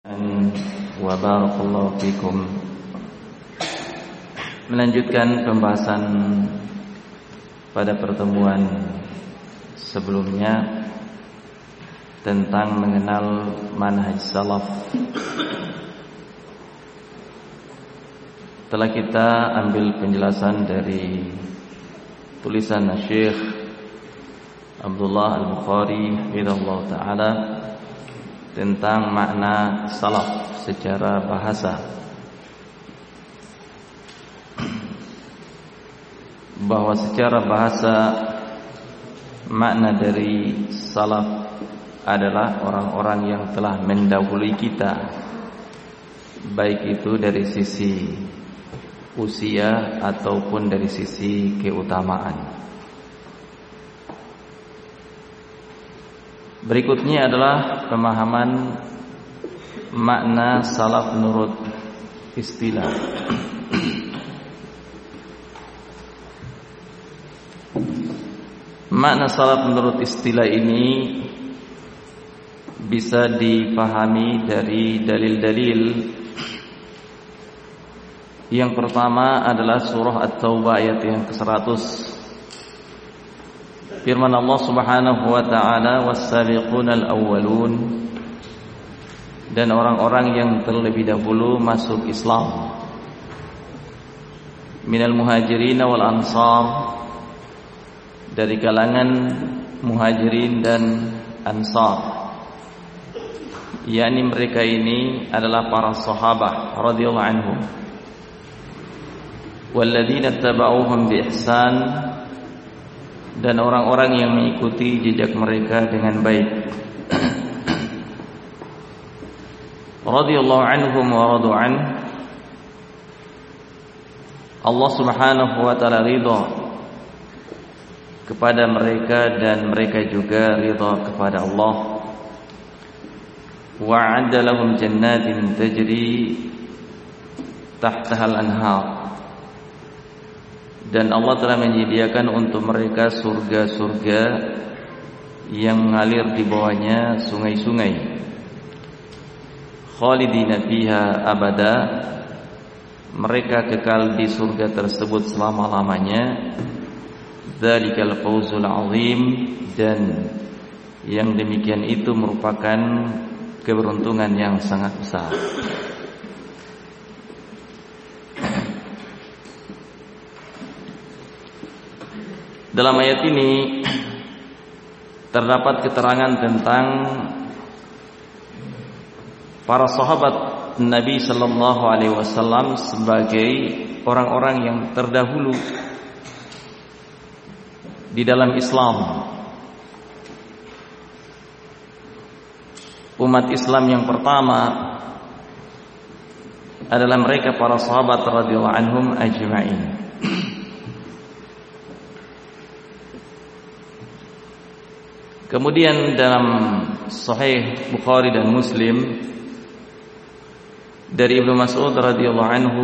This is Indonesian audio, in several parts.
wa barakallahu fikum. Melanjutkan pembahasan pada pertemuan sebelumnya tentang mengenal manhaj salaf. Telah kita ambil penjelasan dari tulisan Syekh Abdullah Al-Bukhari hafizahullah ta'ala tentang makna salaf secara bahasa, bahwa secara bahasa makna dari salaf adalah orang-orang yang telah mendahului kita, baik itu dari sisi usia ataupun dari sisi keutamaan. Berikutnya adalah pemahaman makna salaf menurut istilah. Makna salaf menurut istilah ini bisa dipahami dari dalil-dalil. Yang pertama adalah surah At-Taubah ayat yang ke-100. Firman Allah Subhanahu wa taala, was-sabiqunal awwalun, dan orang-orang yang terlebih dahulu masuk Islam, minal muhajirin wal ansar, dari kalangan muhajirin dan ansar, yakni mereka ini adalah para sahabat radhiyallahu anhum, walladzina tabauhum bi ihsan, dan orang-orang yang mengikuti jejak mereka dengan baik. Radhiyallahu anhum wa radu an, Allah Subhanahu wa taala ridha kepada mereka dan mereka juga ridha kepada Allah. Wa'adda lahum jannatin tajri tahtaha al-anhar, dan Allah telah menyediakan untuk mereka surga-surga yang mengalir di bawahnya sungai-sungai. Khalidina fiha abada, mereka kekal di surga tersebut selama-lamanya. Dzalikal fawzul azim, dan yang demikian itu merupakan keberuntungan yang sangat besar. Dalam ayat ini terdapat keterangan tentang para sahabat Nabi sallallahu alaihi wasallam sebagai orang-orang yang terdahulu di dalam Islam. Umat Islam yang pertama adalah mereka para sahabat radhiyallahu anhum ajma'in. Kemudian dalam Sahih Bukhari dan Muslim dari Ibnu Mas'ud radhiyallahu anhu,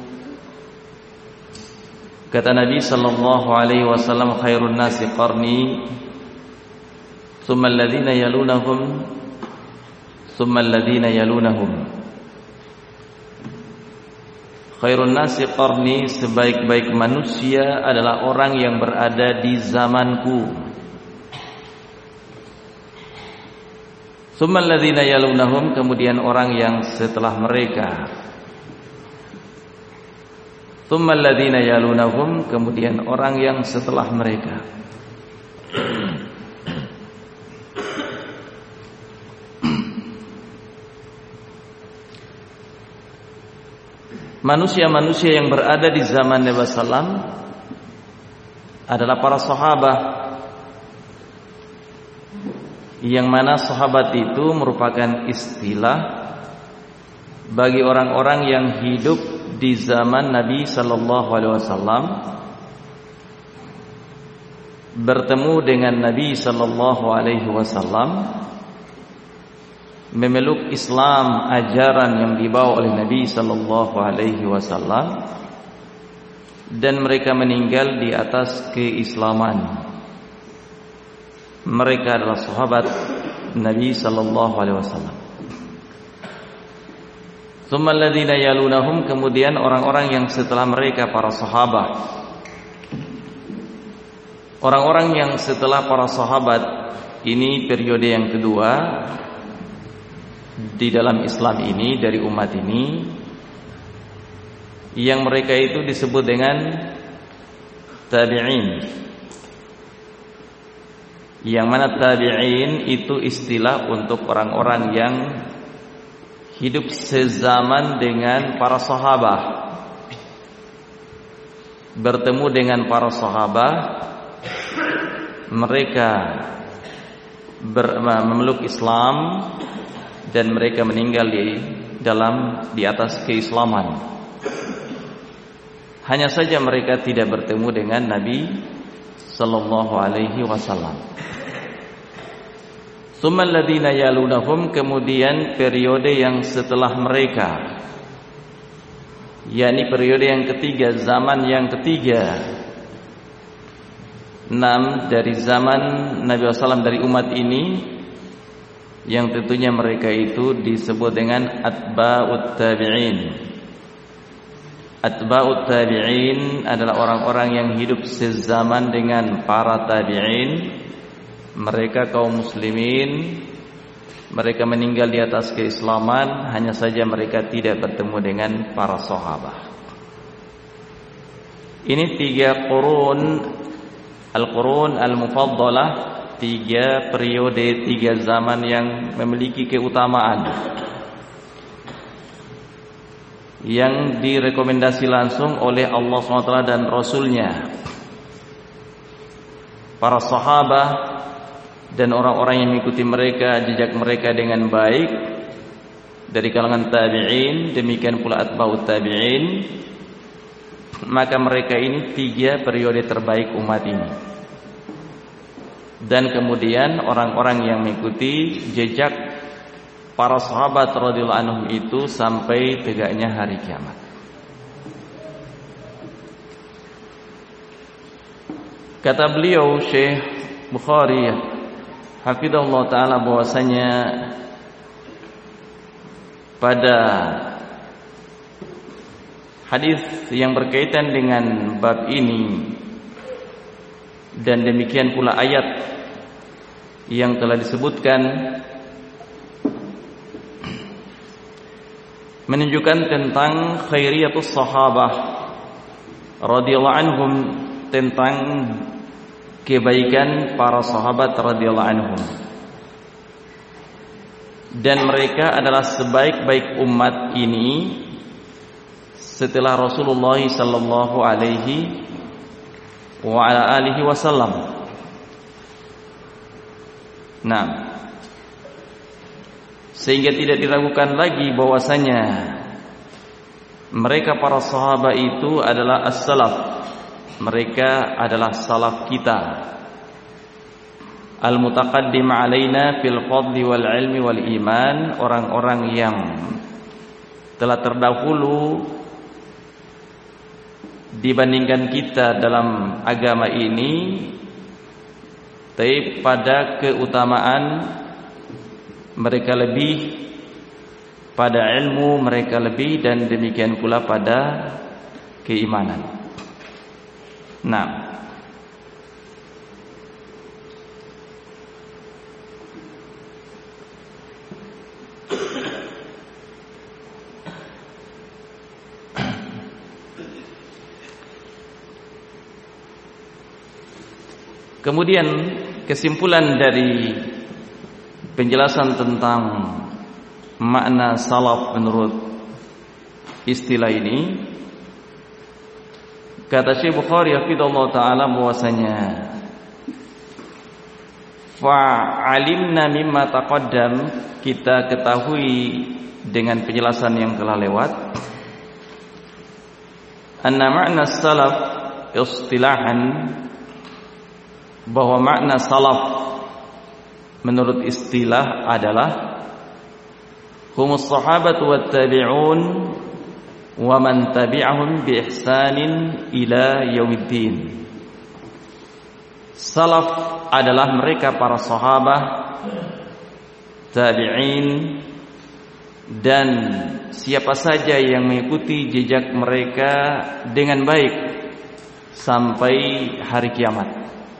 kata Nabi sallallahu alaihi wasallam, khairun nasi qarni, thumma alladhina yalunahum, thumma alladhina yalunahum. Khairun nasi qarni, sebaik-baik manusia adalah orang yang berada di zamanku. Thumma alladhina yalunahum, kemudian orang yang setelah mereka. Thumma alladhina yalunahum, kemudian orang yang setelah mereka. Manusia-manusia yang berada di zaman Nabi sallam adalah para sahabat, yang mana sahabat itu merupakan istilah bagi orang-orang yang hidup di zaman Nabi sallallahu alaihi wasallam, bertemu dengan Nabi sallallahu alaihi wasallam, memeluk Islam, ajaran yang dibawa oleh Nabi sallallahu alaihi wasallam, dan mereka meninggal di atas keislaman. Mereka adalah sahabat Nabi sallallahu alaihi wasallam. Tsumma alladziina yalunahum, kemudian orang-orang yang setelah mereka para sahabat. Orang-orang yang setelah para sahabat ini periode yang kedua di dalam Islam ini, dari umat ini, yang mereka itu disebut dengan tabi'in. Yang mana tabi'in itu istilah untuk orang-orang yang hidup sezaman dengan para sahabat, bertemu dengan para sahabat, mereka memeluk Islam dan mereka meninggal di atas keislaman. Hanya saja mereka tidak bertemu dengan Nabi sallallahu alaihi wasallam. Tsumma alladziina yalunahum, kemudian periode yang setelah mereka, yakni periode yang ketiga, zaman yang ketiga, 6 dari zaman Nabi SAW dari umat ini, yang tentunya mereka itu disebut dengan atba'ut tabi'in. Atba'ut tabi'in adalah orang-orang yang hidup sezaman dengan para tabi'in. Mereka kaum muslimin, mereka meninggal di atas keislaman, hanya saja mereka tidak bertemu dengan para sahabat. Ini 3 qurun, al-qurun al-mufaddalah, 3 periode, 3 zaman yang memiliki keutamaan, yang direkomendasi langsung oleh Allah SWT dan Rasulnya. Para sahabat dan orang-orang yang mengikuti mereka, jejak mereka dengan baik dari kalangan tabi'in, demikian pula atba'ut tabi'in, maka mereka ini 3 periode terbaik umat ini. Dan kemudian orang-orang yang mengikuti jejak para sahabat radhiyallahu anhum itu sampai tegaknya hari kiamat. Kata beliau Syekh Bukhari hafizahullah ta'ala, bahwasanya pada hadis yang berkaitan dengan bab ini, dan demikian pula ayat yang telah disebutkan, menunjukkan tentang khairiyatus sahabah radhiyallahu anhum, tentang kebaikan para sahabat radhiyallahu anhum, dan mereka adalah sebaik-baik umat ini setelah Rasulullah sallallahu alaihi wa ala alihi wasallam. Nah, sehingga tidak diragukan lagi bahwasanya mereka para sahabat itu adalah as-salaf. Mereka adalah salaf kita, al-mutaqaddim alaina fil fadli wal ilmi wal iman, orang-orang yang telah terdahulu dibandingkan kita dalam agama ini, tapi pada keutamaan mereka lebih, pada ilmu mereka lebih, dan demikian pula pada keimanan. Nah, kemudian kesimpulan dari penjelasan tentang makna salaf menurut istilah ini, kata Syekh Bukhari hafizahullah ta'ala bahwasanya fa'alimna mimma taqaddam, kita ketahui dengan penjelasan yang telah lewat, anna makna salaf istilahan, bahwa makna salaf menurut istilah adalah humus sahabatu wat tabi'un wa man tabi'ahum bi ihsanin ila yaumiddin. Salaf adalah mereka para sahabat, tabi'in, dan siapa saja yang mengikuti jejak mereka dengan baik sampai hari kiamat.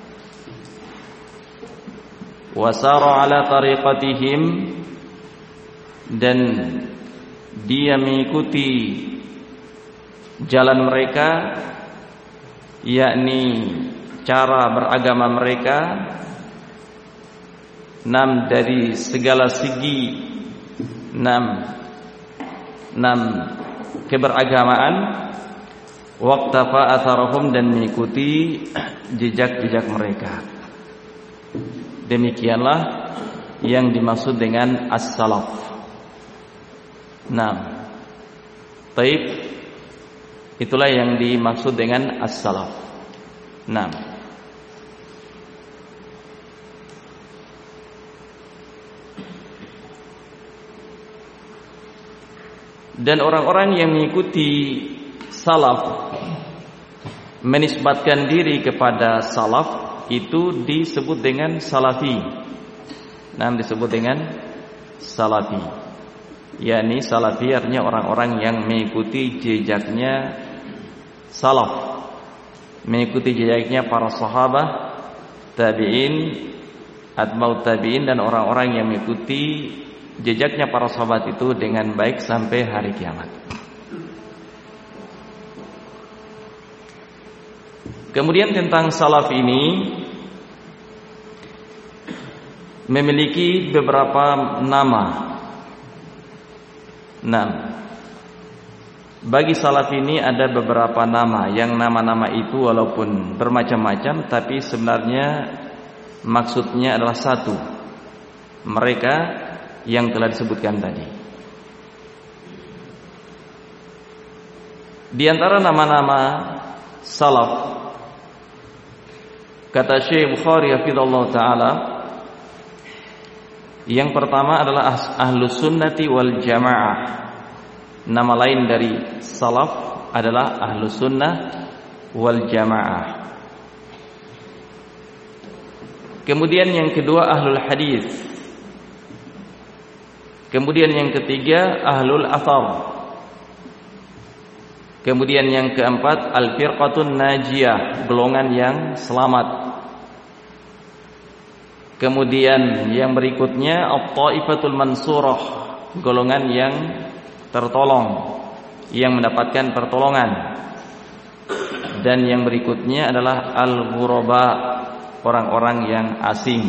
Wasara ala tariqatihim, dan dia mengikuti jalan mereka, yakni cara beragama mereka, dari segala segi keberagamaan, waqtafa atharahum, dan mengikuti jejak-jejak mereka. Demikianlah yang dimaksud dengan as-salaf. Taib, itulah yang dimaksud dengan as-salaf. Dan orang-orang yang mengikuti salaf, menisbatkan diri kepada salaf, itu disebut dengan salafi. Disebut dengan salafi. yakni salafi artinya orang-orang yang mengikuti jejaknya salaf, mengikuti jejaknya para sahabat, tabi'in, atba'ut tabi'in, dan orang-orang yang mengikuti jejaknya para sahabat itu dengan baik sampai hari kiamat. Kemudian tentang salaf ini memiliki beberapa nama. Bagi salaf ini ada beberapa nama, yang nama-nama itu walaupun bermacam-macam tapi sebenarnya maksudnya adalah satu, mereka yang telah disebutkan tadi. Di antara nama-nama salaf, kata Syekh Bukhari hafizallahu taala, yang pertama adalah Ahlus Sunnati wal Jamaah. Nama lain dari salaf adalah Ahlus Sunnah wal Jamaah. Kemudian yang kedua Ahlul Hadis. Kemudian yang ketiga Ahlul Athar. Kemudian yang keempat Al-Firqatun Najiyah, golongan yang selamat. Kemudian yang berikutnya At-Taifatul Mansurah, golongan yang tertolong, yang mendapatkan pertolongan. Dan yang berikutnya adalah Al-Ghuraba, orang-orang yang asing.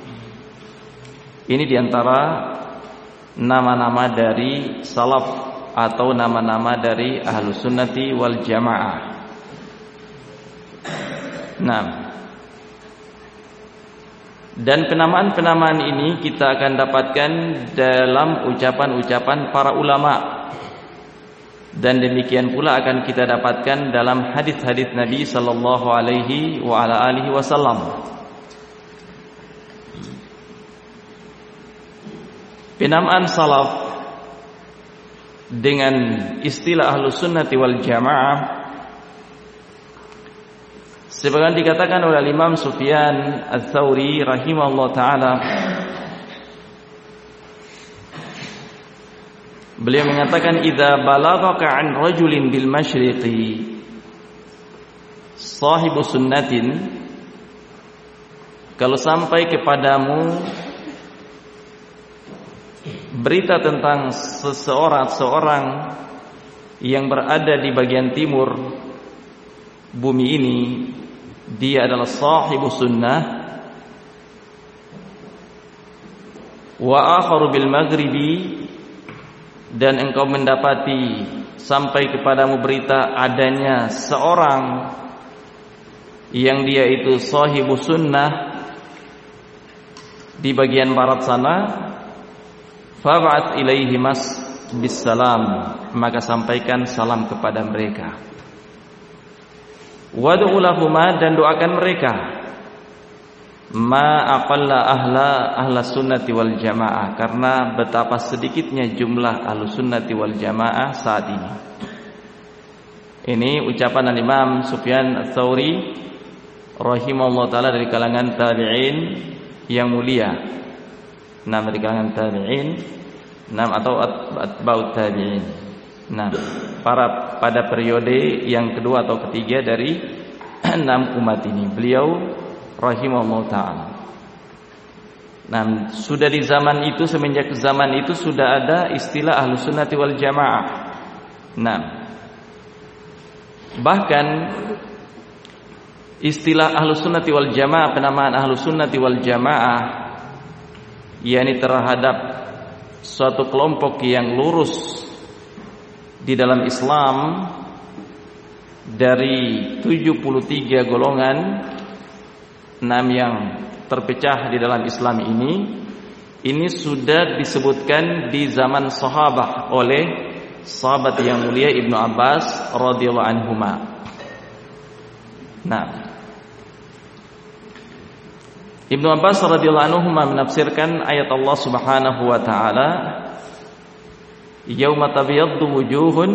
Ini diantara nama-nama dari salaf atau nama-nama dari Ahlus Sunnati wal Jamaah. Dan penamaan-penamaan ini kita akan dapatkan dalam ucapan-ucapan para ulama. Dan demikian pula akan kita dapatkan dalam hadis-hadis Nabi sallallahu alaihi wa ala alihi wasallam. Penamaan salaf dengan istilah Ahlus Sunnati wal Jamaah sebagaimana dikatakan oleh Imam Sufyan Ats-Tsauri rahimahullah taala, beliau mengatakan idza balaghaka an rajulin bil masyriqi sahibu sunnatin, kalau sampai kepadamu berita tentang seseorang yang berada di bagian timur bumi ini, dia adalah sahibu sunnah, wa akharu bil maghribi, dan engkau mendapati sampai kepadamu berita adanya seorang yang dia itu sahibu sunnah di bagian barat sana, fab'at ilaihi bis salam, maka sampaikan salam kepada mereka. Wad'u lahuma, dan doakan mereka. Ma aqalla ahla sunnati wal jamaah, karena betapa sedikitnya jumlah ahlus sunnati wal jamaah saat ini. Ini ucapan Imam Sufyan Ats-Tsauri rahimahullah taala dari kalangan tabi'in yang mulia. Dari kalangan tabi'in atau atba'ut tabi'in. Pada periode yang kedua atau ketiga dari 6 umat ini. Beliau rahimahullah ta'ala. Sudah di zaman itu, semenjak zaman itu sudah ada istilah Ahlus Sunnati wal Jamaah. Bahkan istilah Ahlus Sunnati wal Jamaah, penamaan Ahlus Sunnati wal Jamaah, yakni terhadap suatu kelompok yang lurus di dalam Islam dari 73 golongan, 6 yang terpecah di dalam Islam ini sudah disebutkan di zaman sahabat oleh sahabat yang mulia Ibnu Abbas radhiyallahu anhuma. Ibnu Abbas radhiyallahu anhuma menafsirkan ayat Allah Subhanahu wa taala, "Yauma tabyaddu wujuhun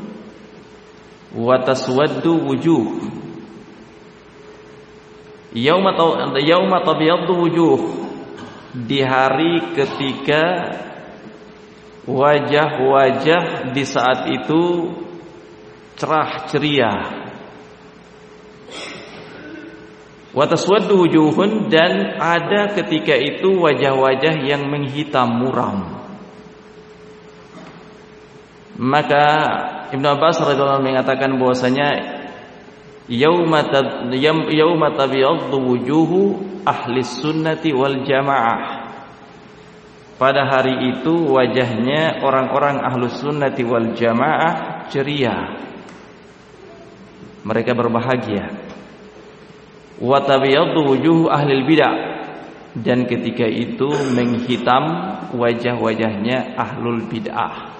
wa taswaddu wujuh." Yauma tabyaddu wujuh, di hari ketika wajah-wajah di saat itu cerah ceria. Wa taswaddu wujuhun, dan ada ketika itu wajah-wajah yang menghitam muram. Maka Ibnu Abbas radhiyallahu anhu mengatakan bahwasanya yauma tabyaddu wujuhu ahli sunnati wal jamaah, pada hari itu wajahnya orang-orang ahlus sunnati wal jamaah ceria, mereka berbahagia. Wa tabyaddu wujuhu ahli bidah, dan ketika itu menghitam wajah-wajahnya ahlul bid'ah.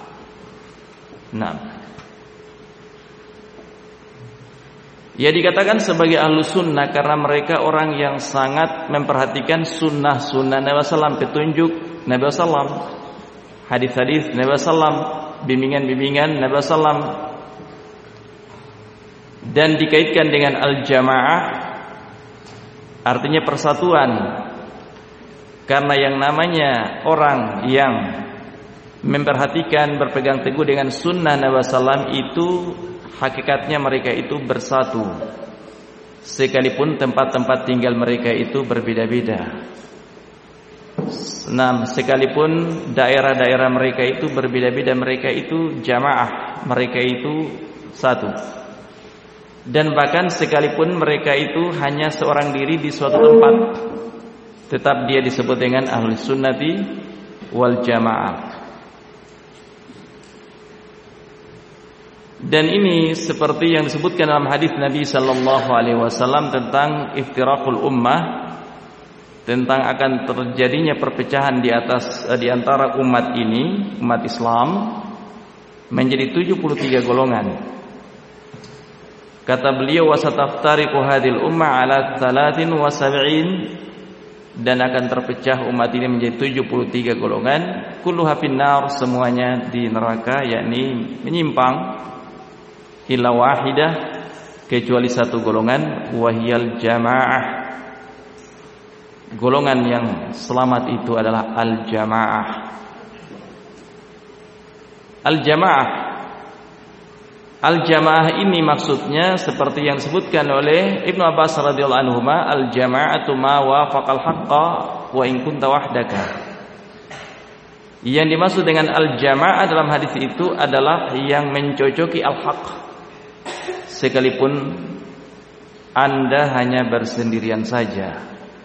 Ya, dikatakan sebagai ahlus sunnah karena mereka orang yang sangat memperhatikan sunnah-sunnah Nabi SAW, petunjuk Nabi SAW, hadis-hadis Nabi SAW, bimbingan-bimbingan Nabi SAW, dan dikaitkan dengan al-jamaah, artinya persatuan. Karena yang namanya orang yang memperhatikan, berpegang teguh dengan sunnah Nabi SAW itu hakikatnya mereka itu bersatu, sekalipun tempat-tempat tinggal mereka itu berbeda-beda. Sekalipun daerah-daerah mereka itu berbeda-beda, mereka itu jamaah, mereka itu satu. Dan bahkan sekalipun mereka itu hanya seorang diri di suatu tempat, tetap dia disebut dengan ahlus sunnati wal jamaah. Dan ini seperti yang disebutkan dalam hadis Nabi sallallahu alaihi wasallam tentang iftiraqul ummah, tentang akan terjadinya perpecahan di antara umat ini, umat Islam menjadi 73 golongan. Kata beliau, wasataftariqu hadhil ummah ala 73, dan akan terpecah umat ini menjadi 73 golongan, kulluha finnar, semuanya di neraka, yakni menyimpang, illa wahidah, kecuali satu golongan, wahiyal jamaah, golongan yang selamat itu adalah al-jamaah. Al-jamaah ini maksudnya seperti yang disebutkan oleh Ibnu Abbas radhiyallahu anhu, al-jama'atu ma wafaqal haqqa wa in kunta wahdaka. Yang dimaksud dengan al-jamaah dalam hadis itu adalah yang mencocoki al-haq, sekalipun Anda hanya bersendirian saja.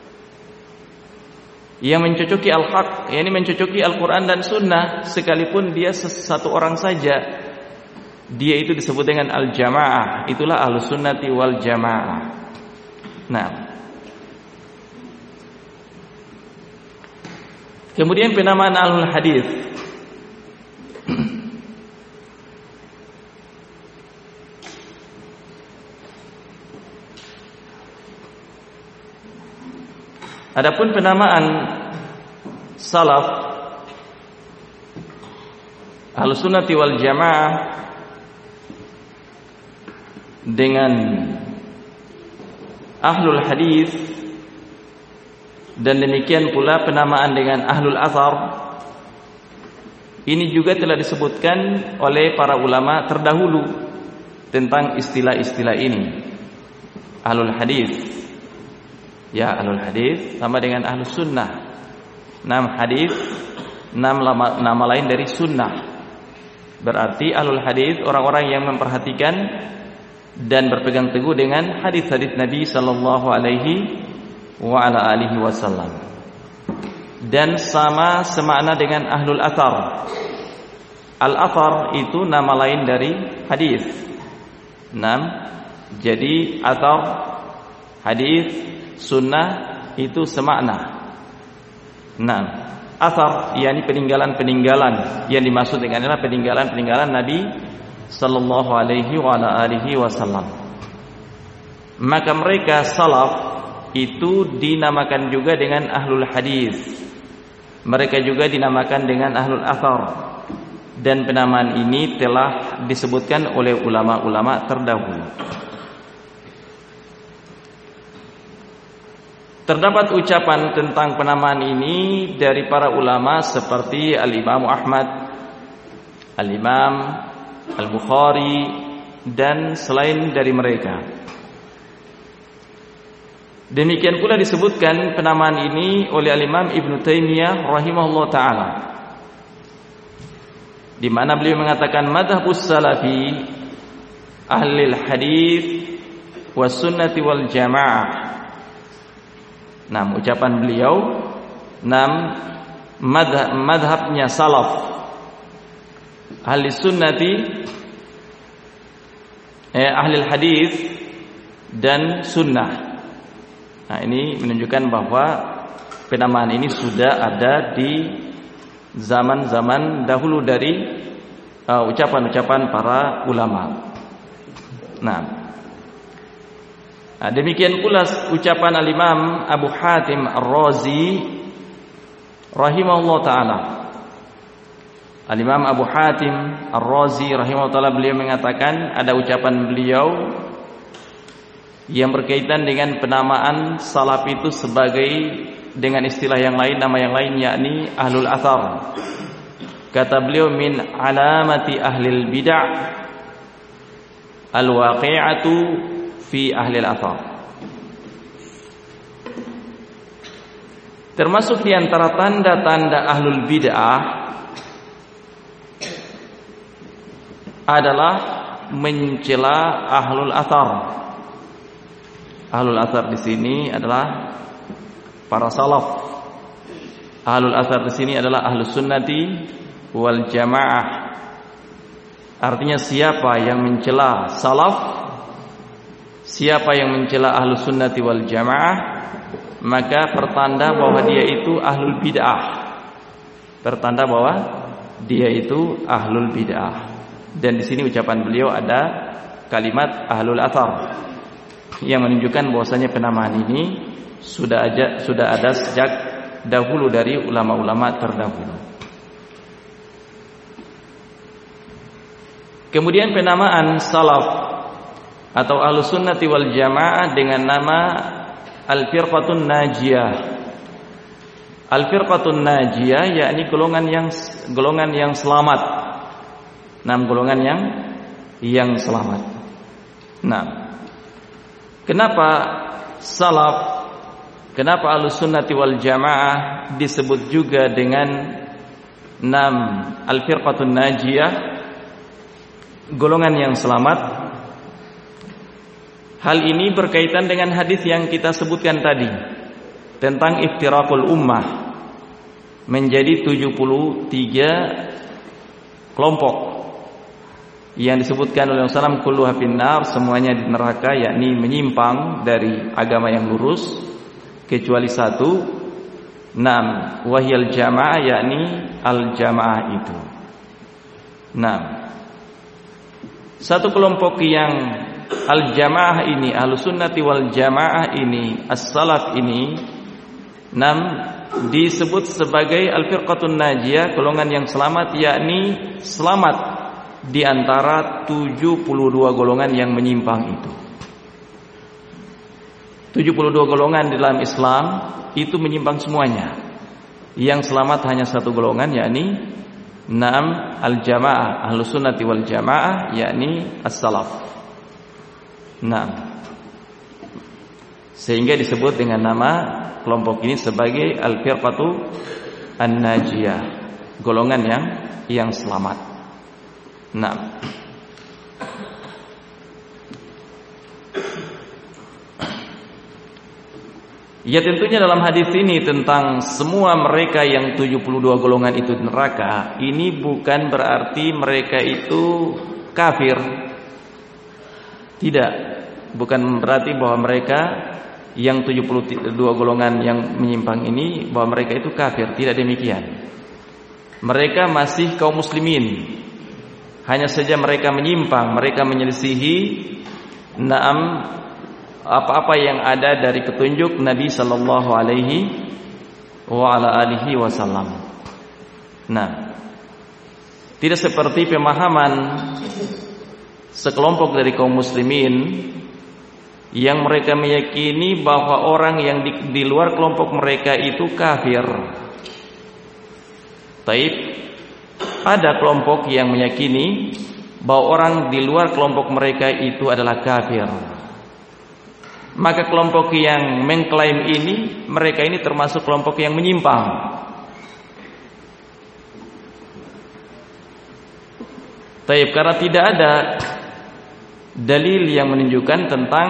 Yang mencocoki al-haq, yakni mencocoki Al-Quran dan Sunnah, sekalipun dia satu orang saja, dia itu disebut dengan al-jamaah. Itulah ahlus sunnati wal jamaah. Kemudian penamaan ahlul hadis. Adapun penamaan salaf ahlus sunnati wal jamaah dengan ahlul hadis, dan demikian pula penamaan dengan ahlul athar, Ini juga telah disebutkan oleh para ulama terdahulu tentang istilah-istilah ini. Ahlul hadis. Ya, ahlul hadis sama dengan ahlus sunnah. Hadis, nama lain dari sunnah. Berarti ahlul hadis orang-orang yang memperhatikan dan berpegang teguh dengan hadis-hadis Nabi sallallahu alaihi wa ala alihi wasallam. Dan sama semakna dengan ahlul athar. Al-athar itu nama lain dari hadis. Jadi athar, hadis, sunnah itu semakna. Athar yakni peninggalan-peninggalan, yang dimaksud dengan adalah peninggalan-peninggalan Nabi sallallahu alaihi wa ala alihi wasallam. Maka mereka salaf itu dinamakan juga dengan ahlul hadis. Mereka juga dinamakan dengan ahlul athar. Dan penamaan ini telah disebutkan oleh ulama-ulama terdahulu. Terdapat ucapan tentang penamaan ini dari para ulama seperti Al-Imam Ahmad, Al-Imam Al-Bukhari, dan selain dari mereka. Demikian pula disebutkan penamaan ini oleh Al-Imam Ibnu Taimiyah rahimahullah ta'ala, di mana beliau mengatakan madhabus salafi ahlil hadis was sunnati wal jamaah. Ucapan beliau, madhabnya salaf ahli sunnati, ahlil hadis dan sunnah. Ini menunjukkan bahwa penamaan ini sudah ada di zaman-zaman dahulu dari ucapan-ucapan para ulama. Demikian pula ucapan Al-Imam Abu Hatim Ar-Razi rahimahullah ta'ala. Al-Imam Abu Hatim Ar-Razi rahimahullah ta'ala, beliau mengatakan, ada ucapan beliau yang berkaitan dengan penamaan salaf itu sebagai, dengan istilah yang lain, nama yang lain, yakni ahlul athar. Kata beliau, min alamati ahlil bid'ah al-waqi'atu fi ahlil athar. Termasuk di antara tanda-tanda ahlul bid'ah adalah mencela ahlul athar. Ahlul athar di sini adalah para salaf. Ahlul athar di sini adalah ahlus sunnati wal jamaah. Artinya siapa yang mencela salaf, siapa yang mencela ahlus sunnati wal jamaah, maka pertanda bahwa dia itu ahlul bid'ah. Pertanda bahwa dia itu ahlul bid'ah. Dan di sini ucapan beliau ada kalimat ahlul athar, yang menunjukkan bahwasanya penamaan ini sudah ada sejak dahulu dari ulama-ulama terdahulu. Kemudian penamaan salaf atau ahlus sunnati wal jamaah dengan nama al-firqatun najiyah. Al-firqatun najiyah yakni golongan yang selamat. 6 golongan yang selamat. Kenapa salaf, kenapa ahlus sunnati wal jamaah disebut juga dengan al-firqatun najiyah, golongan yang selamat? Hal ini berkaitan dengan hadis yang kita sebutkan tadi tentang iftiraqul ummah menjadi 73 kelompok yang disebutkan oleh Rasulullah, kulluha finnar, semuanya di neraka, yakni menyimpang dari agama yang lurus, kecuali satu, wahyal jamaah, yakni al jamaah itu. Satu kelompok yang al jamaah ini, ahlus sunnati wal jamaah ini, as-salaf ini, disebut sebagai al firqatun najiyah, golongan yang selamat, yakni selamat di antara 72 golongan yang menyimpang itu. 72 golongan dalam Islam itu menyimpang semuanya. Yang selamat hanya satu golongan, yakni Naam al-jamaah, ahlus sunnati wal jamaah, yakni as-salaf. Naam. Sehingga disebut dengan nama kelompok ini sebagai al-firqatu an-najiyah, golongan yang selamat. Naam. Ya tentunya dalam hadis ini tentang semua mereka yang 72 golongan itu neraka, ini bukan berarti mereka itu kafir. Tidak, bukan berarti bahwa mereka yang 72 golongan yang menyimpang ini bahwa mereka itu kafir, tidak demikian. Mereka masih kaum muslimin. Hanya saja mereka menyimpang, mereka menyelisihi apa-apa yang ada dari petunjuk Nabi sallallahu alaihi wa ala alihi wasallam. Nah, tidak seperti pemahaman sekelompok dari kaum muslimin yang mereka meyakini bahwa orang yang di luar kelompok mereka itu kafir. Taib, ada kelompok yang meyakini bahwa orang di luar kelompok mereka itu adalah kafir. Maka kelompok yang mengklaim ini, mereka ini termasuk kelompok yang menyimpang. Taib, karena tidak ada dalil yang menunjukkan tentang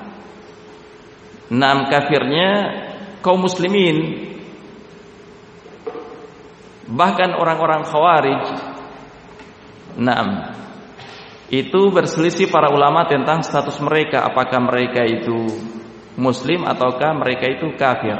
kafirnya kaum muslimin. Bahkan orang-orang Khawarij itu berselisih para ulama tentang status mereka, apakah mereka itu muslim ataukah mereka itu kafir.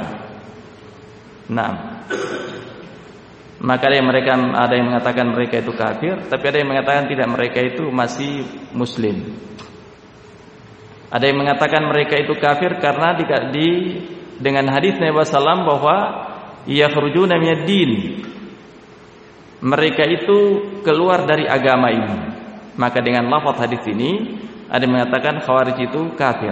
Maka ada yang mengatakan mereka itu kafir, tapi ada yang mengatakan tidak, mereka itu masih muslim. Ada yang mengatakan mereka itu kafir karena dengan hadis Nabi sallallahu bahwa yakhrujuna minad din, mereka itu keluar dari agama ini. Maka dengan lafaz hadis ini ada yang mengatakan Khawarij itu kafir.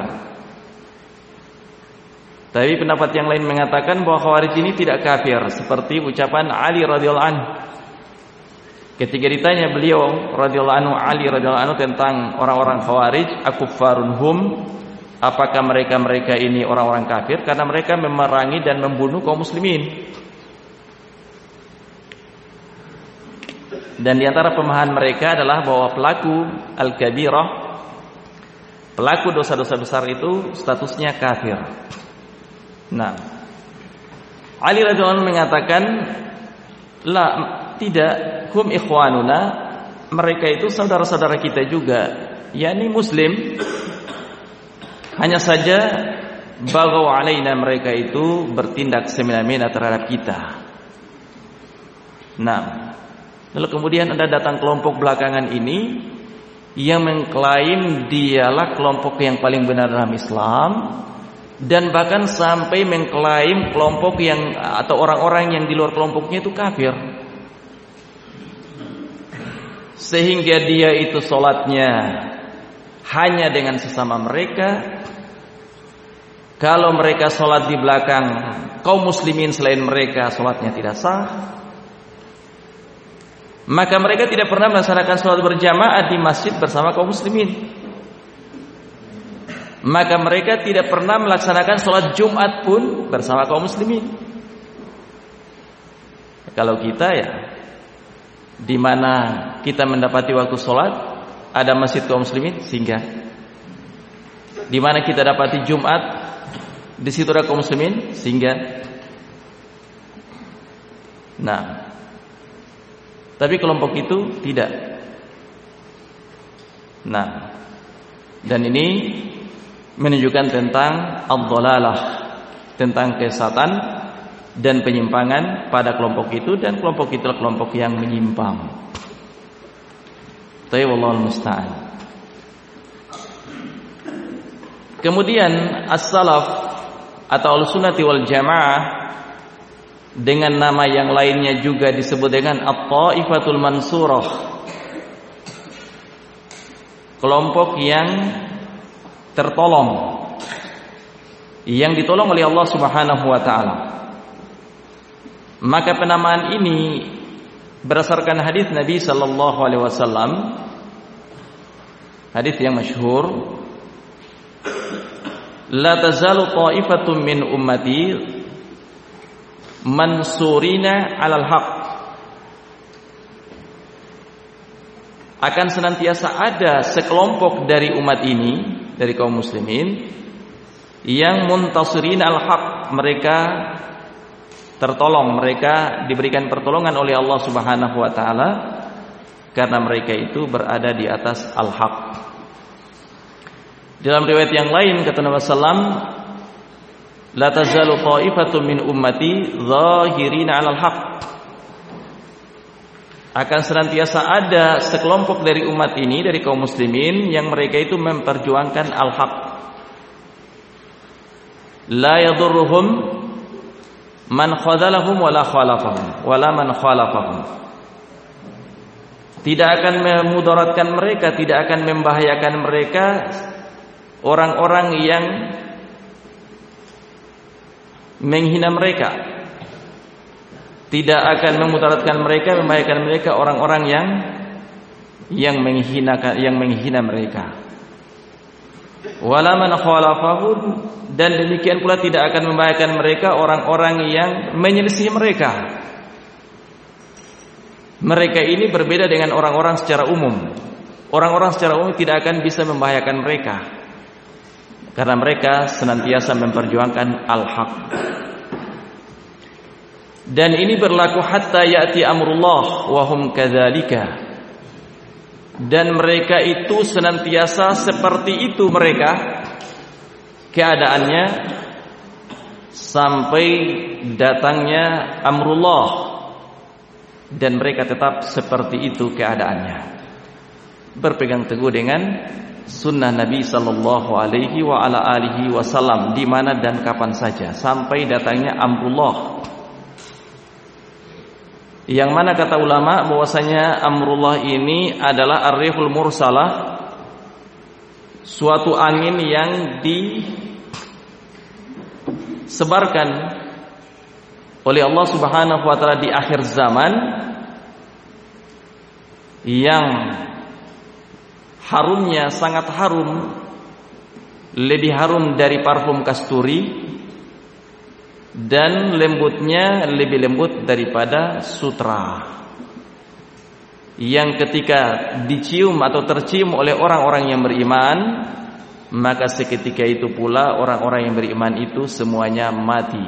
Tapi pendapat yang lain mengatakan bahwa Khawarij ini tidak kafir, seperti ucapan Ali radhiyallahu anhu. Ketika ditanya beliau radhiyallahu anhu, Ali radhiyallahu anhu, tentang orang-orang Khawarij, akuffarun hum, apakah mereka ini orang-orang kafir karena mereka memerangi dan membunuh kaum muslimin. Dan di antara pemahaman mereka adalah bahwa pelaku al-kabirah, pelaku dosa-dosa besar itu statusnya kafir. Ali radhiyallahu anhu mengatakan, la, tidak, hum ikhwanuna, mereka itu saudara-saudara kita juga, yakni muslim. Hanya saja baghaw alaina, mereka itu bertindak semena-mena terhadap kita. Lalu kemudian ada datang kelompok belakangan ini yang mengklaim dialah kelompok yang paling benar dalam Islam, dan bahkan sampai mengklaim kelompok yang atau orang-orang yang di luar kelompoknya itu kafir. Sehingga dia itu sholatnya hanya dengan sesama mereka. Kalau mereka sholat di belakang kaum muslimin selain mereka, sholatnya tidak sah. Maka mereka tidak pernah melaksanakan sholat berjamaah di masjid bersama kaum muslimin. Maka mereka tidak pernah melaksanakan sholat Jumat pun bersama kaum muslimin. Kalau kita di mana kita mendapati waktu sholat ada masjid kaum muslimin, singgah. Di mana kita dapati Jumat, di situ ada kaum muslimin, singgah. Tapi kelompok itu tidak. Dan ini menunjukkan tentang ad-dhalalah, tentang kesesatan dan penyimpangan pada kelompok itu, dan kelompok itu adalah kelompok yang menyimpang. Wallahul musta'an. Kemudian as-salaf atau al-sunnati wal jamaah dengan nama yang lainnya juga disebut dengan at-taifatul mansurah, kelompok yang tertolong, yang ditolong oleh Allah Subhanahu wa taala. Maka penamaan ini berdasarkan hadis Nabi sallallahu alaihi wasallam, hadis yang masyhur, la tazalu ta'ifatun min ummati mansurina 'alal haqq. Akan senantiasa ada sekelompok dari umat ini, dari kaum muslimin, yang muntasirin al-haq, mereka tertolong, mereka diberikan pertolongan oleh Allah Subhanahu wa taala karena mereka itu berada di atas al-haq. Dalam riwayat yang lain kata Nabi sallam, la tazalu ta'ifatun min ummati zahirina 'alal haq. Akan senantiasa ada sekelompok dari umat ini, dari kaum muslimin, yang mereka itu memperjuangkan al-haq. La yadurruhum man khadalahum wala khalafahum wala man khalafahum. Tidak akan memudaratkan mereka, tidak akan membahayakan mereka orang-orang yang menghina mereka. Tidak akan memudaratkan mereka, membahayakan mereka orang-orang yang menghina mereka. Wala man khalafahum, dan demikian pula tidak akan membahayakan mereka orang-orang yang menyelisih mereka. Mereka ini berbeda dengan orang-orang secara umum. Orang-orang secara umum tidak akan bisa membahayakan mereka karena mereka senantiasa memperjuangkan al-haq. Dan ini berlaku hatta ya'ti amrullah wa hum kadzalika. Dan mereka itu senantiasa seperti itu mereka keadaannya sampai datangnya amrullah, dan mereka tetap seperti itu keadaannya, berpegang teguh dengan sunnah Nabi sallallahu alaihi wa ala alihi wasallam di mana dan kapan saja sampai datangnya amrullah. Yang mana kata ulama bahwasanya amrullah ini adalah ar-rihul mursalah, suatu angin yang disebarkan oleh Allah Subhanahu wa taala di akhir zaman, yang harumnya sangat harum, lebih harum dari parfum kasturi, dan lembutnya lebih lembut daripada sutra, yang ketika dicium atau tercium oleh orang-orang yang beriman, maka seketika itu pula orang-orang yang beriman itu semuanya mati,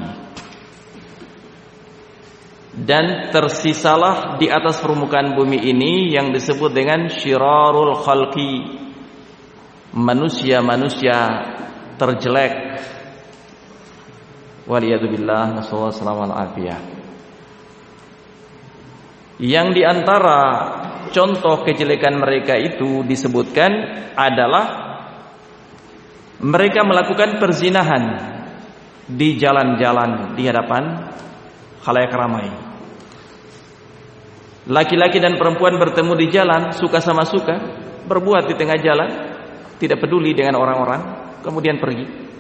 dan tersisalah di atas permukaan bumi ini yang disebut dengan syirarul khalqi, manusia-manusia terjelek. Waliyadzubillah, nasallahu alaihi wasallam. Yang diantara contoh kejelekan mereka itu disebutkan adalah mereka melakukan perzinahan di jalan-jalan di hadapan khalayak ramai. Laki-laki dan perempuan bertemu di jalan, suka sama suka, berbuat di tengah jalan, tidak peduli dengan orang-orang, kemudian pergi.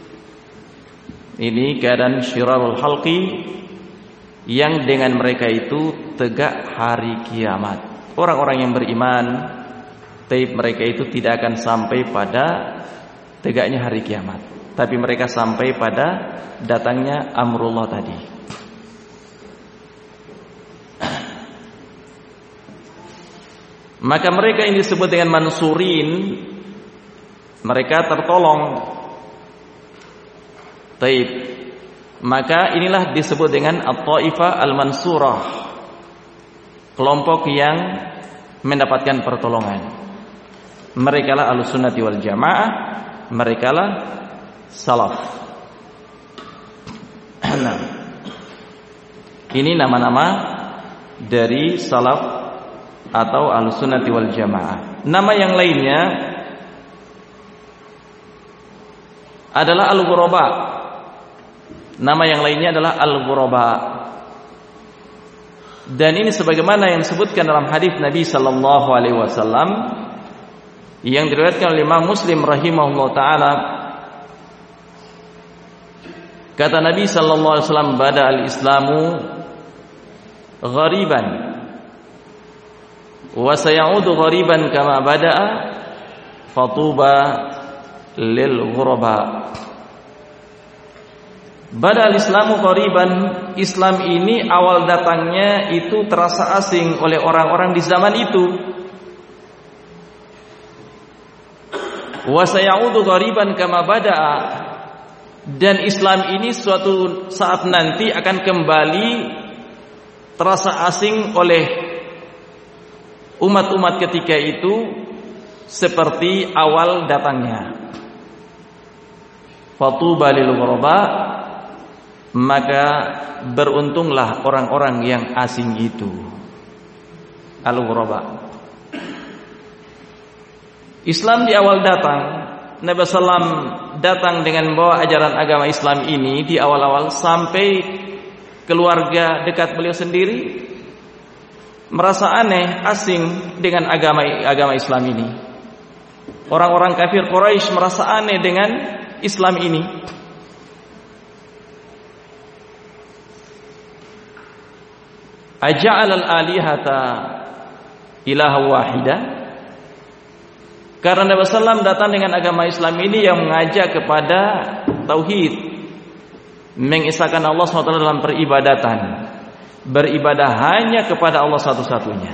Ini keadaan syirarul halqi yang dengan mereka itu tegak hari kiamat. Orang-orang yang beriman, tapi mereka itu tidak akan sampai pada tegaknya hari kiamat, tapi mereka sampai pada datangnya amrullah tadi. Maka mereka yang disebut dengan mansurin, mereka tertolong. Taib. Maka inilah disebut dengan at-taifah al-mansurah, kelompok yang mendapatkan pertolongan. Mereka lah Ahlussunnati wal Jamaah, mereka lah salaf. Nah, ini nama-nama dari salaf atau Ahlussunnati wal Jamaah. Nama yang lainnya adalah al-ghuraba. Nama yang lainnya adalah al-ghuraba. Dan ini sebagaimana yang disebutkan dalam hadis Nabi sallallahu alaihi wasallam yang diriwayatkan oleh Imam Muslim rahimahullah taala. Kata Nabi sallallahu alaihi wasallam, "Bada al-Islamu ghariban wa sayaudu ghariban kama bada'a fatuba lil ghuraba. Badal Islamu ghariban, Islam ini awal datangnya itu terasa asing oleh orang-orang di zaman itu. Wa sayaudu ghariban kama bada'a, dan Islam ini suatu saat nanti akan kembali terasa asing oleh umat-umat ketika itu seperti awal datangnya. Fatuba lil ghuraba, maka beruntunglah orang-orang yang asing itu. Al-ghuraba. Islam di awal datang, Nabi sallam datang dengan membawa ajaran agama Islam ini di awal-awal, sampai keluarga dekat beliau sendiri merasa aneh, asing dengan agama Islam ini. Orang-orang kafir Quraisy merasa aneh dengan Islam ini. Aja'al al-alihata ilaha wahida, karena Nabi sallam datang dengan agama Islam ini yang mengajak kepada tauhid, mengesahkan Allah SWT dalam peribadatan, beribadah hanya kepada Allah satu-satunya,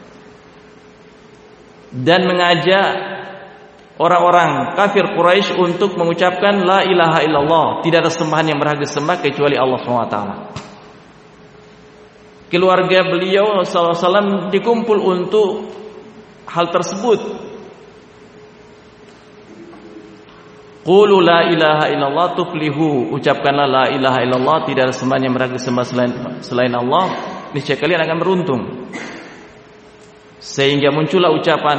dan mengajak orang-orang kafir Quraisy untuk mengucapkan la ilaha illallah, tidak ada sembahan yang berhak disembah kecuali Allah SWT. Keluarga beliau SAW dikumpul untuk hal tersebut. Qulu la ilaha illallah tuflihu, ucapkanlah la ilaha illallah, tidak ada sembahan yang berhak disembah selain Allah, niscaya kalian akan beruntung. Sehingga muncullah ucapan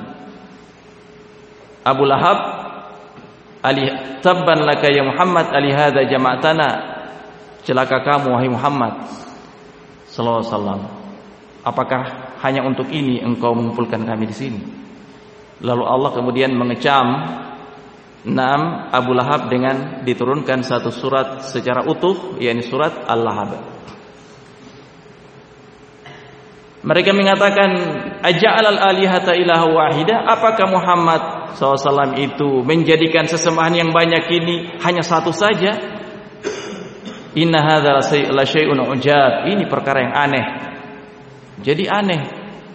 Abu Lahab, ali tabban laka ya Muhammad, ali hadza jama'tana, celaka kamu wahai Muhammad sallallahu alaihi wasallam, apakah hanya untuk ini engkau mengumpulkan kami di sini? Lalu Allah kemudian mengecam Abu Lahab dengan diturunkan satu surat secara utuh, yakni surat Al-Lahab. Mereka mengatakan, aja'al al-alihata ilaha wahida, apakah Muhammad SAW itu menjadikan sesembahan yang banyak ini hanya satu saja? Inna hadza la syai'un ujab, ini perkara yang aneh. Jadi aneh.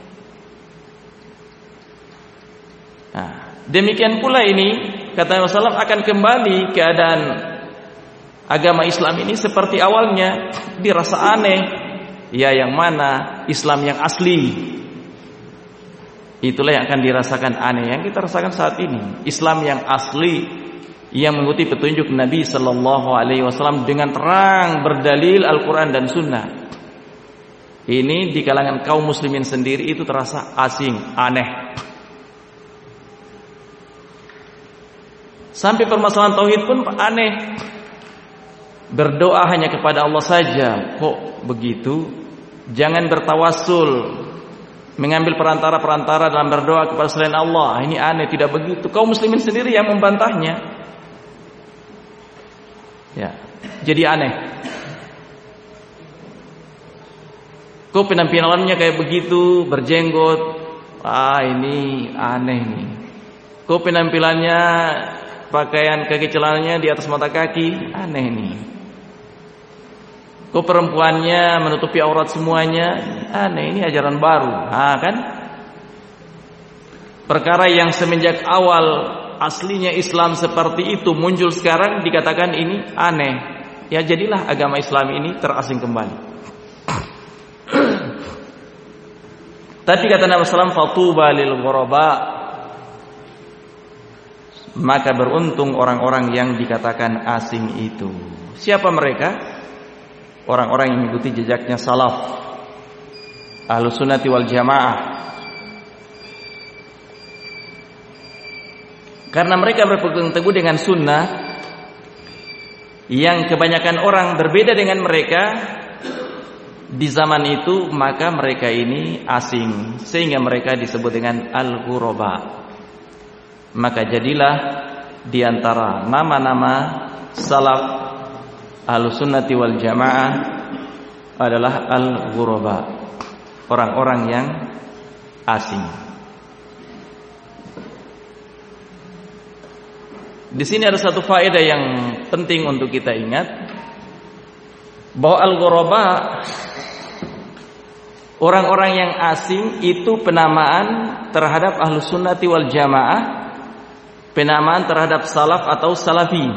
Nah, demikian pula ini, kata Rasulullah, akan kembali keadaan agama Islam ini seperti awalnya, dirasa aneh. Ya, yang mana Islam yang asli, itulah yang akan dirasakan aneh, yang kita rasakan saat ini. Islam yang asli, yang mengikuti petunjuk Nabi Sallallahu Alaihi Wasallam dengan terang berdalil Al-Quran dan Sunnah. Ini di kalangan kaum muslimin sendiri itu terasa asing, aneh. Sampai permasalahan tauhid pun aneh. Berdoa hanya kepada Allah saja, kok begitu? Jangan bertawassul, mengambil perantara-perantara dalam berdoa kepada selain Allah. Ini aneh, tidak begitu. Kaum muslimin sendiri yang membantahnya. Ya, jadi aneh. Kok penampilannya kayak begitu, berjenggot? Ini aneh nih. Kok penampilannya, pakaian kaki celananya di atas mata kaki? Aneh nih. Kok perempuannya menutupi aurat semuanya? Aneh, ini ajaran baru. Kan? Perkara yang semenjak awal aslinya Islam seperti itu muncul sekarang dikatakan ini aneh. Ya, jadilah agama Islam ini terasing kembali. Tapi kata Nabi sallallahu alaihi wasallam, fatuba lil ghuraba, maka beruntung orang-orang yang dikatakan asing itu. Siapa mereka? Orang-orang yang mengikuti jejaknya salaf, Ahlus Sunnati wal Jamaah. Karena mereka berpegang teguh dengan sunnah yang kebanyakan orang berbeda dengan mereka di zaman itu, maka mereka ini asing, sehingga mereka disebut dengan al-ghuraba. Maka jadilah di antara nama-nama salaf Ahlus Sunnati wal Jamaah adalah al-ghuraba, orang-orang yang asing. Di sini ada satu faedah yang penting untuk kita ingat, bahwa al-ghuraba, orang-orang yang asing itu penamaan terhadap ahlus sunnati wal jamaah, penamaan terhadap salaf atau salafi.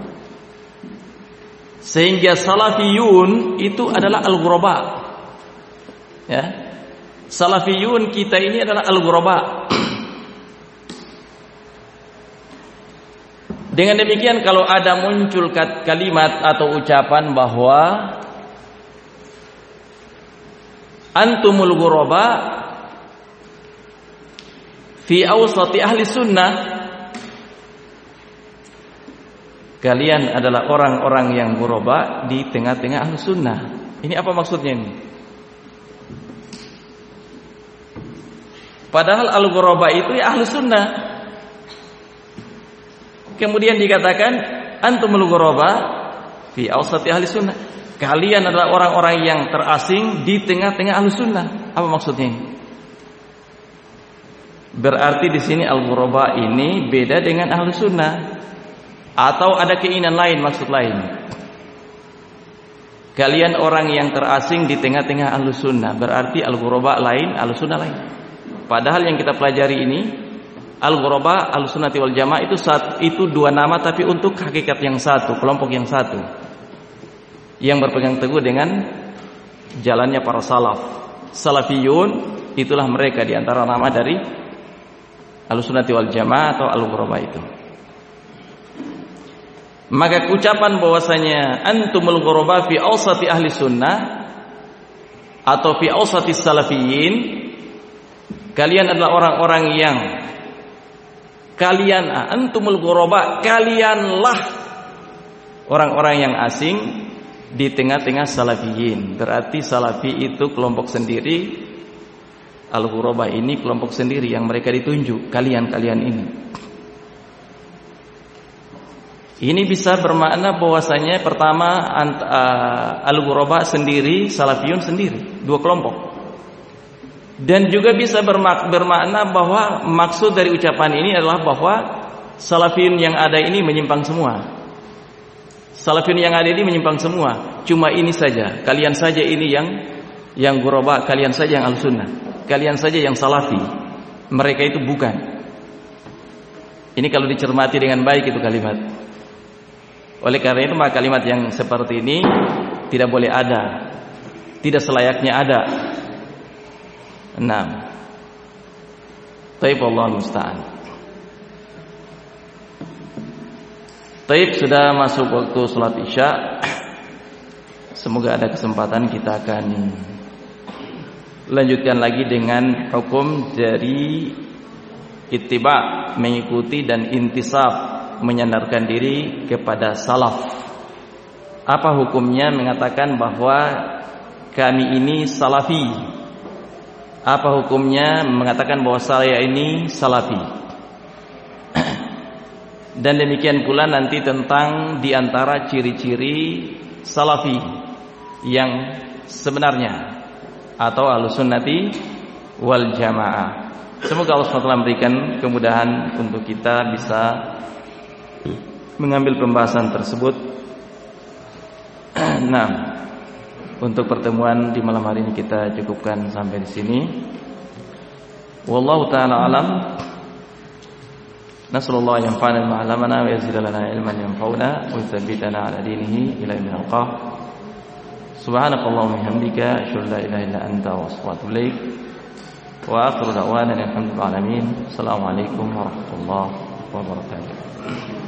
Sehingga salafiyun itu adalah al-ghuraba. Ya. Salafiyun kita ini adalah al-ghuraba. Dengan demikian kalau ada muncul kalimat atau ucapan bahwa antumul ghuraba fi awsati ahli sunnah, kalian adalah orang-orang yang ghuraba di tengah-tengah ahli sunnah. Ini apa maksudnya ini? Padahal al-ghuraba itu ya ahli sunnah. Kemudian dikatakan antumul ghuraba fi awsati ahli sunnah, kalian adalah orang-orang yang terasing di tengah-tengah ahli sunnah. Apa maksudnya ini? Berarti di sini al-ghuraba ini beda dengan ahli sunnah, atau ada keinginan lain, maksud lain. Kalian orang yang terasing di tengah-tengah ahli sunnah, berarti al-ghuraba lain, ahli sunnah lain. Padahal yang kita pelajari ini al-ghuraba, al-sunnati wal jamaah itu dua nama tapi untuk hakikat yang satu, kelompok yang satu, yang berpegang teguh dengan jalannya para salaf. Salafiyun itulah mereka di antara nama dari al-sunnati wal jamaah atau al-ghuraba itu. Maka ucapan bahwasanya antumul ghuraba fi awsati ahli sunnah atau fi awsati salafiyin, kalian adalah orang-orang yang antumul ghuraba, kalianlah orang-orang yang asing di tengah-tengah salafiyin. Berarti salafi itu kelompok sendiri, al-ghuraba ini kelompok sendiri yang mereka ditunjuk, kalian ini. Ini bisa bermakna bahwasanya pertama al-ghuraba sendiri, salafiyun sendiri, dua kelompok. Dan juga bisa bermakna bahwa maksud dari ucapan ini adalah bahwa salafiyun yang ada ini menyimpang semua. Salafiyun yang ada ini menyimpang semua. Cuma ini saja, kalian saja ini yang ghuraba, kalian saja yang al-sunnah, kalian saja yang salafi. Mereka itu bukan. Ini kalau dicermati dengan baik itu kalimat. Oleh karena itu maka kalimat yang seperti ini tidak boleh ada, tidak selayaknya ada. 6. Taib Allahul musta'an. Taib, sudah masuk waktu salat Isya. Semoga ada kesempatan kita akan lanjutkan lagi dengan hukum dari ittiba, mengikuti, dan intisab, menyandarkan diri kepada salaf. Apa hukumnya mengatakan bahwa kami ini salafi? Apa hukumnya mengatakan bahwa saya ini salafi? Dan demikian pula nanti tentang diantara ciri-ciri salafi yang sebenarnya atau ahlussunnati wal jamaah. Semoga Allah SWT memberikan kemudahan untuk kita bisa mengambil pembahasan tersebut. Nah, untuk pertemuan di malam hari ini kita cukupkan sampai di sini. Wallahu taala alam. Nasallallahu an yanfa'ana bima 'allamana wa yazidana ilman yanfa'una wa yuthabbitana 'ala dinihi ila yaumil qiyamah. Subhanakallahumma wa bihamdika asyhadu an la ilaha illa anta astaghfiruka wa atubu ilaik. Wa akhiru da'wana alhamdulillahi rabbil alamin. Assalamualaikum warahmatullahi wabarakatuh.